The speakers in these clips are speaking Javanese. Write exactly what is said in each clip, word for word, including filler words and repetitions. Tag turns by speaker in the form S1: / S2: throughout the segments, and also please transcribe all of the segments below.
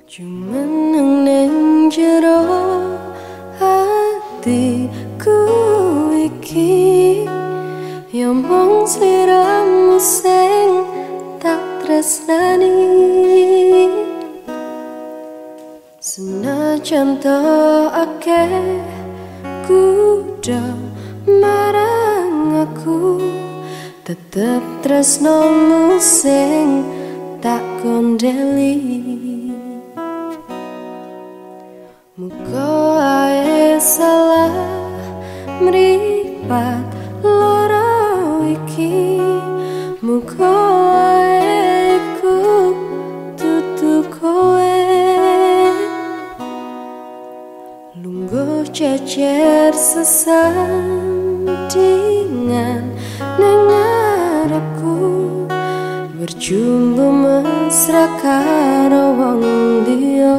S1: Cuman neng jero hatiku iki yo mung sliramu sing tak tresnani. Senajan to akeh kudu marang aku, tetep tresnomu sing tak kondeli. Muga ae salah mripat loro iki, muga ae ku tutu kowe. Lungguh cecer sesandingan ning ngarepku, berjumpa mesra karo wong liya.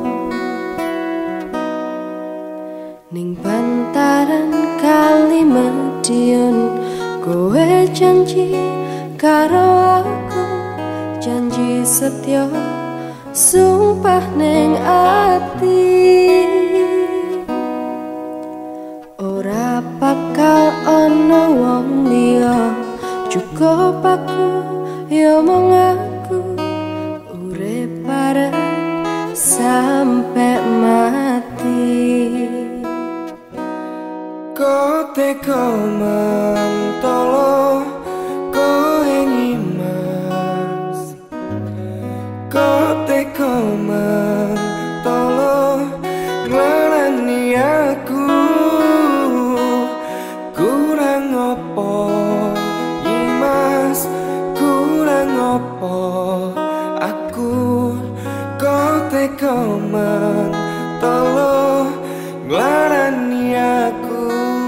S1: Ning bantaran kali Madiun, kowe janji karo aku, janji setya sumpah ning ati. Ora bakal ana wong liya, cukup aku ya mung aku, urip bareng sampai mati.
S2: Kau teko mentolo kau nyimas, kau teko mentolo ngelarani aku. Kurang opo nyimas, kurang opo aku. Kau teko mentolo ngelarani aku.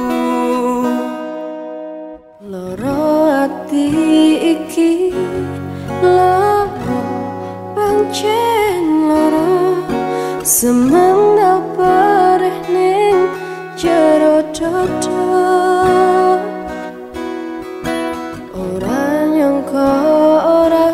S1: Loro ati iki loro pancen loro, semana perih ning jero dodo. Ora nyangka ora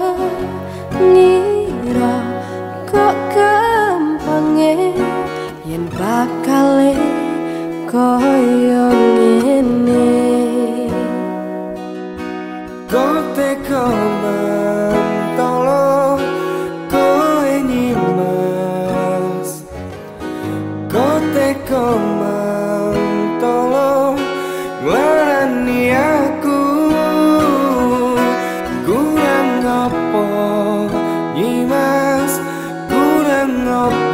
S1: ngira kok gampange yen bakale koyo ngene.
S2: Kau teko mentolo kau nyimas, kau teko mentolo ngelarani aku. Kurang opo nyimas, kurang opo